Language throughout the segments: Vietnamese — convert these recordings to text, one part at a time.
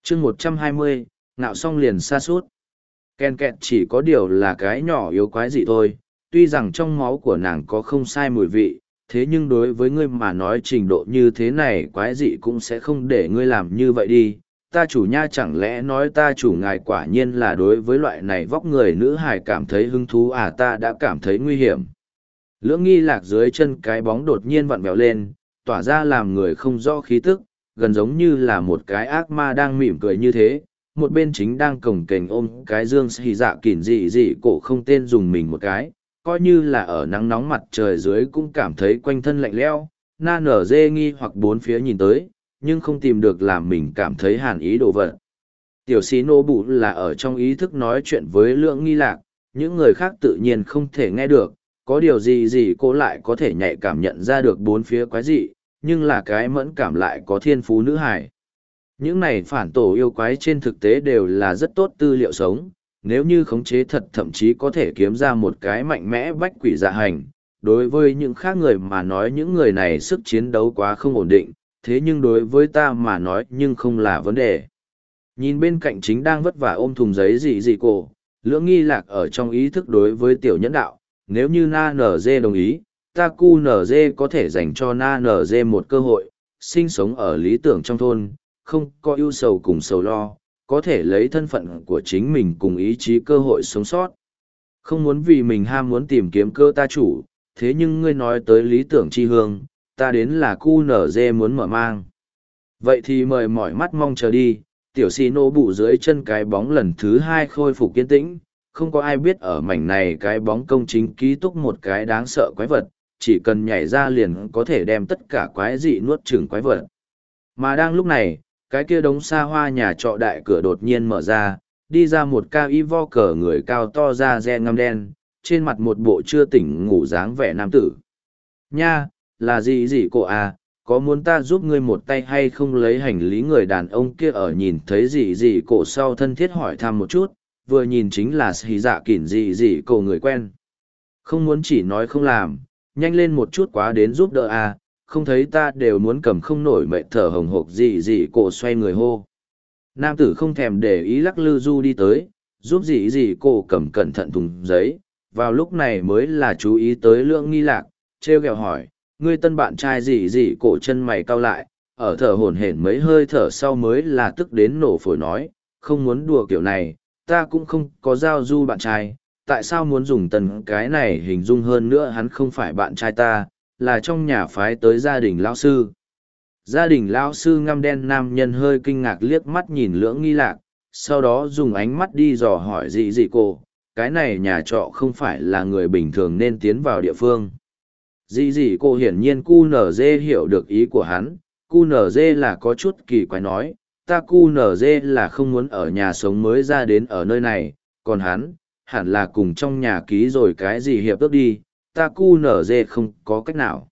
chương 120, ngạo xong liền xa suốt. Ken kẹt chỉ có điều là cái nhỏ yếu quái dị thôi, tuy rằng trong máu của nàng có không sai mùi vị, thế nhưng đối với ngươi mà nói trình độ như thế này quái dị cũng sẽ không để ngươi làm như vậy đi. Ta chủ nha chẳng lẽ nói ta chủ ngài quả nhiên là đối với loại này vóc người nữ hài cảm thấy hứng thú à, ta đã cảm thấy nguy hiểm. Lưỡng nghi lạc dưới chân cái bóng đột nhiên vặn vẹo lên, tỏa ra làm người không rõ khí tức, gần giống như là một cái ác ma đang mỉm cười như thế. Một bên chính đang cổng kềnh ôm cái dương xì dạ kỉn dị dị cổ không tên dùng mình một cái, coi như là ở nắng nóng mặt trời dưới cũng cảm thấy quanh thân lạnh lẽo. Na nở dê nghi hoặc bốn phía nhìn tới, nhưng không tìm được làm mình cảm thấy hàn ý đồ vật. Tiểu sĩ nô bụ là ở trong ý thức nói chuyện với Lưỡng nghi lạc, những người khác tự nhiên không thể nghe được, có điều gì gì cô lại có thể nhạy cảm nhận ra được bốn phía quái dị, nhưng là cái mẫn cảm lại có thiên phú nữ hài. Những này phản tổ yêu quái trên thực tế đều là rất tốt tư liệu sống, nếu như khống chế thật thậm chí có thể kiếm ra một cái mạnh mẽ bách quỷ dạ hành. Đối với những khác người mà nói những người này sức chiến đấu quá không ổn định, thế nhưng đối với ta mà nói nhưng không là vấn đề. Nhìn bên cạnh chính đang vất vả ôm thùng giấy dị dị cổ, Lưỡng nghi lạc ở trong ý thức đối với tiểu nhẫn đạo, nếu như Na Nở Dê đồng ý, ta cu Nở Dê có thể dành cho Na Nở Dê một cơ hội, sinh sống ở lý tưởng trong thôn, không có ưu sầu cùng sầu lo, có thể lấy thân phận của chính mình cùng ý chí cơ hội sống sót. Không muốn vì mình ham muốn tìm kiếm cơ ta chủ, thế nhưng ngươi nói tới lý tưởng chi hương, ta đến là cu nở dê muốn mở mang. Vậy thì mời mỏi mắt mong chờ đi, tiểu xì nô bụ dưới chân cái bóng lần thứ hai khôi phục kiên tĩnh, không có ai biết ở mảnh này cái bóng công chính ký túc một cái đáng sợ quái vật, chỉ cần nhảy ra liền có thể đem tất cả quái dị nuốt chửng quái vật. Mà đang lúc này, cái kia đống xa hoa nhà trọ đại cửa đột nhiên mở ra, đi ra một cao y vo cờ người cao to da ren ngăm đen, trên mặt một bộ chưa tỉnh ngủ dáng vẻ nam tử. Nha, là gì gì cô à, có muốn ta giúp ngươi một tay hay không, lấy hành lý người đàn ông kia ở nhìn thấy gì gì cổ sau thân thiết hỏi thăm một chút, vừa nhìn chính là xì dạ kỉn gì gì cổ người quen. Không muốn chỉ nói không làm, nhanh lên một chút quá đến giúp đỡ à, không thấy ta đều muốn cầm không nổi mệt thở hồng hộc gì gì cổ xoay người hô. Nam tử không thèm để ý lắc lư du đi tới, giúp gì gì cổ cầm cẩn thận thùng giấy, vào lúc này mới là chú ý tới Lưỡng nghi lạc, treo gẹo hỏi, ngươi tân bạn trai gì gì cổ chân mày cau lại, ở thở hổn hển mấy hơi thở sau mới là tức đến nổ phổi nói, không muốn đùa kiểu này, ta cũng không có giao du bạn trai, tại sao muốn dùng tần cái này hình dung, hơn nữa hắn không phải bạn trai ta, là trong nhà phái tới gia đình lão sư. Gia đình lão sư ngăm đen nam nhân hơi kinh ngạc liếc mắt nhìn Lưỡng nghi lạc, sau đó dùng ánh mắt đi dò hỏi dị dị cổ, cái này nhà trọ không phải là người bình thường nên tiến vào địa phương. Dị dị cổ hiển nhiên QNZ hiểu được ý của hắn, QNZ là có chút kỳ quái nói, ta QNZ là không muốn ở nhà sống mới ra đến ở nơi này, còn hắn, hẳn là cùng trong nhà ký rồi cái gì hiệp ước đi, ta QNZ không có cách nào.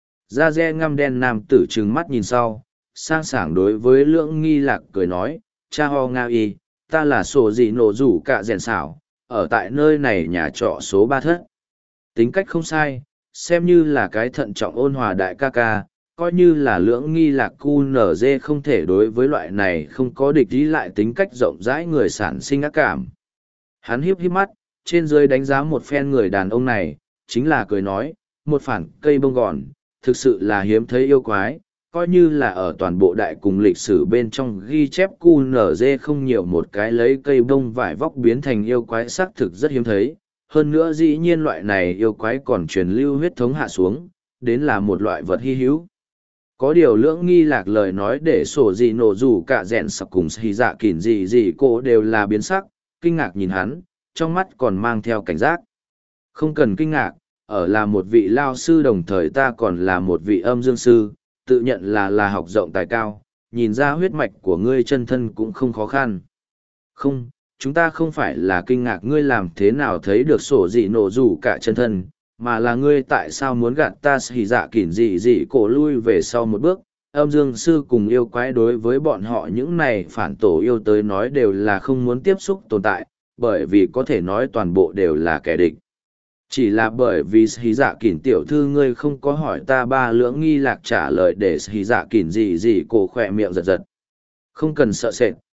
Da re ngăm đen nam tử trừng mắt nhìn sau, sang sảng đối với Lưỡng nghi lạc cười nói, cha ho nga y, ta là sổ dị nổ rủ cả rèn xảo, ở tại nơi này nhà trọ số 3 thất. Tính cách không sai, xem như là cái thận trọng ôn hòa đại ca ca, coi như là Lưỡng nghi lạc QNZ không thể đối với loại này không có địch ý lại tính cách rộng rãi người sản sinh ác cảm. Hắn hiếp hiếp mắt, trên dưới đánh giá một phen người đàn ông này, chính là cười nói, một phản cây bông gòn, thực sự là hiếm thấy yêu quái, coi như là ở toàn bộ đại cùng lịch sử bên trong ghi chép QNZ không nhiều một cái lấy cây bông vải vóc biến thành yêu quái xác thực rất hiếm thấy. Hơn nữa dĩ nhiên loại này yêu quái còn truyền lưu huyết thống hạ xuống, đến là một loại vật hy hữu. Có điều Lưỡng nghi lạc lời nói để sổ gì nổ rủ cả rèn sặc cùng xì dạ kỉn gì gì cô đều là biến sắc, kinh ngạc nhìn hắn, trong mắt còn mang theo cảnh giác. Không cần kinh ngạc, ở là một vị lao sư đồng thời ta còn là một vị âm dương sư, tự nhận là học rộng tài cao, nhìn ra huyết mạch của ngươi chân thân cũng không khó khăn. Không, chúng ta không phải là kinh ngạc ngươi làm thế nào thấy được sổ dị nổ rủ cả chân thân, mà là ngươi tại sao muốn gạt ta xì dạ kỉn dị dị cổ lui về sau một bước. Âm dương sư cùng yêu quái đối với bọn họ những này phản tổ yêu tới nói đều là không muốn tiếp xúc tồn tại, bởi vì có thể nói toàn bộ đều là kẻ địch. Chỉ là bởi vì xì dạ kỉn tiểu thư ngươi không có hỏi ta ba. Lưỡng nghi lạc trả lời để xì dạ kỉn gì gì cổ khỏe miệng giật giật. Không cần sợ sệt,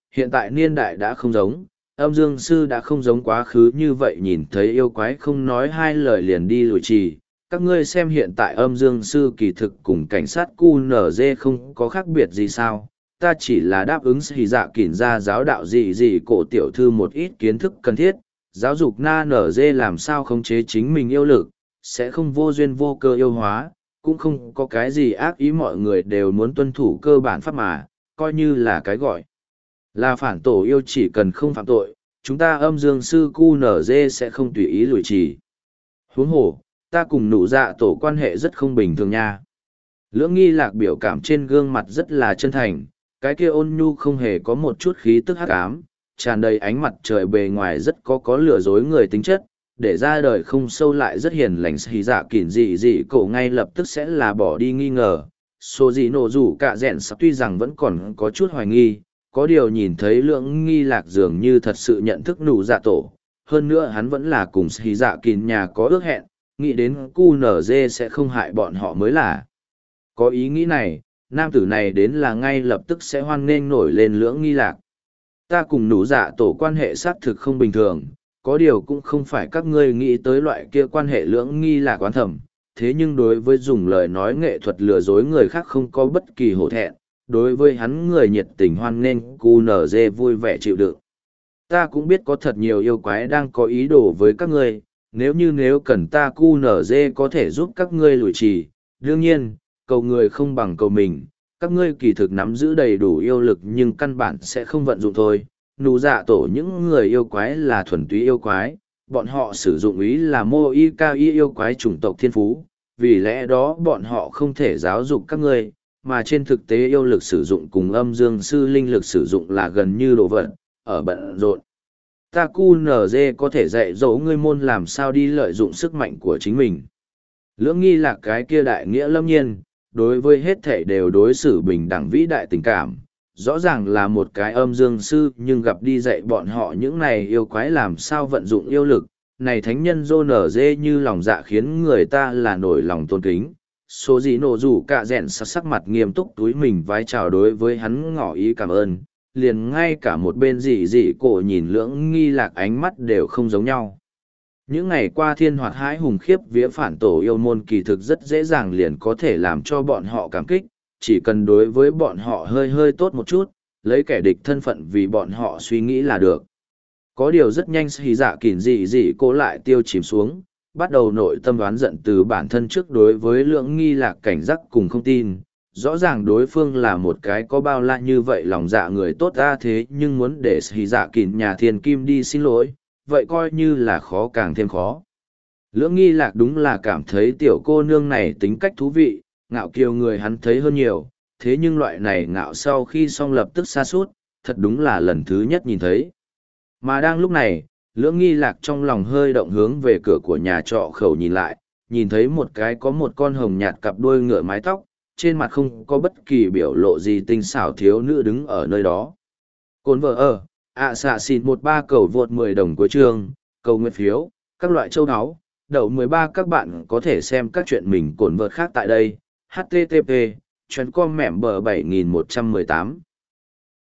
hiện tại niên đại đã không giống, âm dương sư đã không giống quá khứ như vậy nhìn thấy yêu quái không nói hai lời liền đi lùi trì. Các ngươi xem hiện tại âm dương sư kỳ thực cùng cảnh sát QNZ không có khác biệt gì sao, ta chỉ là đáp ứng xì dạ kỉn ra giáo đạo gì cổ tiểu thư một ít kiến thức cần thiết, giáo dục na nở dê làm sao khống chế chính mình yêu lực, sẽ không vô duyên vô cơ yêu hóa, cũng không có cái gì ác ý, mọi người đều muốn tuân thủ cơ bản pháp mà, coi như là cái gọi là phản tổ yêu, chỉ cần không phạm tội, chúng ta âm dương sư QNZ sẽ không tùy ý lùi trì. Huống hồ, ta cùng nụ dạ tổ quan hệ rất không bình thường nha. Lưỡng nghi lạc biểu cảm trên gương mặt rất là chân thành, cái kia ôn nhu không hề có một chút khí tức hắc ám, tràn đầy ánh mặt trời, bề ngoài rất có lừa dối người tính chất, để ra đời không sâu lại rất hiền lành. Xì dạ kỉn dị cổ ngay lập tức sẽ là bỏ đi nghi ngờ. Số gì nổ rủ cả rẽn sắc tuy rằng vẫn còn có chút hoài nghi, có điều nhìn thấy lưỡng nghi lạc dường như thật sự nhận thức nụ dạ tổ, hơn nữa hắn vẫn là cùng xì dạ kỉn nhà có ước hẹn, nghĩ đến QNZ sẽ không hại bọn họ mới là. Có ý nghĩ này, nam tử này đến là ngay lập tức sẽ hoan nghênh nổi lên lưỡng nghi lạc. Ta cùng nụ dạ tổ quan hệ xác thực không bình thường, có điều cũng không phải các ngươi nghĩ tới loại kia quan hệ lưỡng nghi lạc oán thẩm, thế nhưng đối với dùng lời nói nghệ thuật lừa dối người khác không có bất kỳ hổ thẹn, đối với hắn người nhiệt tình hoan nghênh QNZ vui vẻ chịu đựng. Ta cũng biết có thật nhiều yêu quái đang có ý đồ với các ngươi, nếu cần ta QNZ có thể giúp các ngươi lùi trì, đương nhiên, cầu người không bằng cầu mình, các ngươi kỳ thực nắm giữ đầy đủ yêu lực nhưng căn bản sẽ không vận dụng thôi. Nụ dạ tổ những người yêu quái là thuần túy yêu quái, bọn họ sử dụng ý là mô y cao y yêu quái chủng tộc thiên phú, vì lẽ đó bọn họ không thể giáo dục các ngươi, mà trên thực tế yêu lực sử dụng cùng âm dương sư linh lực sử dụng là gần như đồ vật, ở bận rộn. Ta QNZ có thể dạy dỗ ngươi môn làm sao đi lợi dụng sức mạnh của chính mình. Lưỡng nghi là cái kia đại nghĩa lâm nhiên, đối với hết thể đều đối xử bình đẳng vĩ đại tình cảm. Rõ ràng là một cái âm dương sư nhưng gặp đi dạy bọn họ những này yêu quái làm sao vận dụng yêu lực. Này thánh nhân dô nở dê như lòng dạ khiến người ta là nổi lòng tôn kính. Số gì nổ rủ cả rẽn sắc mặt nghiêm túc túi mình vái chào đối với hắn ngỏ ý cảm ơn. Liền ngay cả một bên dị cổ nhìn lưỡng nghi lạc ánh mắt đều không giống nhau. Những ngày qua thiên hoạt hãi hùng khiếp vía phản tổ yêu môn kỳ thực rất dễ dàng liền có thể làm cho bọn họ cảm kích, chỉ cần đối với bọn họ hơi tốt một chút, lấy kẻ địch thân phận vì bọn họ suy nghĩ là được. Có điều rất nhanh xì dạ kỉn dị cô lại tiêu chìm xuống, bắt đầu nội tâm đoán giận từ bản thân trước đối với lưỡng nghi lạc cảnh giác cùng không tin. Rõ ràng đối phương là một cái có bao la như vậy lòng dạ người tốt ra thế nhưng muốn để xì dạ kỉn nhà thiên kim đi xin lỗi, vậy coi như là khó càng thêm khó. Lưỡng nghi lạc đúng là cảm thấy tiểu cô nương này tính cách thú vị, ngạo kiều người hắn thấy hơn nhiều, thế nhưng loại này ngạo sau khi xong lập tức sa sút, thật đúng là lần thứ nhất nhìn thấy. Mà đang lúc này, lưỡng nghi lạc trong lòng hơi động hướng về cửa của nhà trọ khẩu nhìn lại, nhìn thấy một cái có một con hồng nhạt cặp đuôi ngựa mái tóc, trên mặt không có bất kỳ biểu lộ gì tinh xảo thiếu nữ đứng ở nơi đó. Cồn vợ ở, xạ xịn 13 cầu vượt 10 đồng cuối chương, cầu nguyện phiếu, các loại châu áo, đậu 13 các bạn có thể xem các chuyện mình cồn vợt khác tại đây, http, chuyến com mẹm bờ 7118.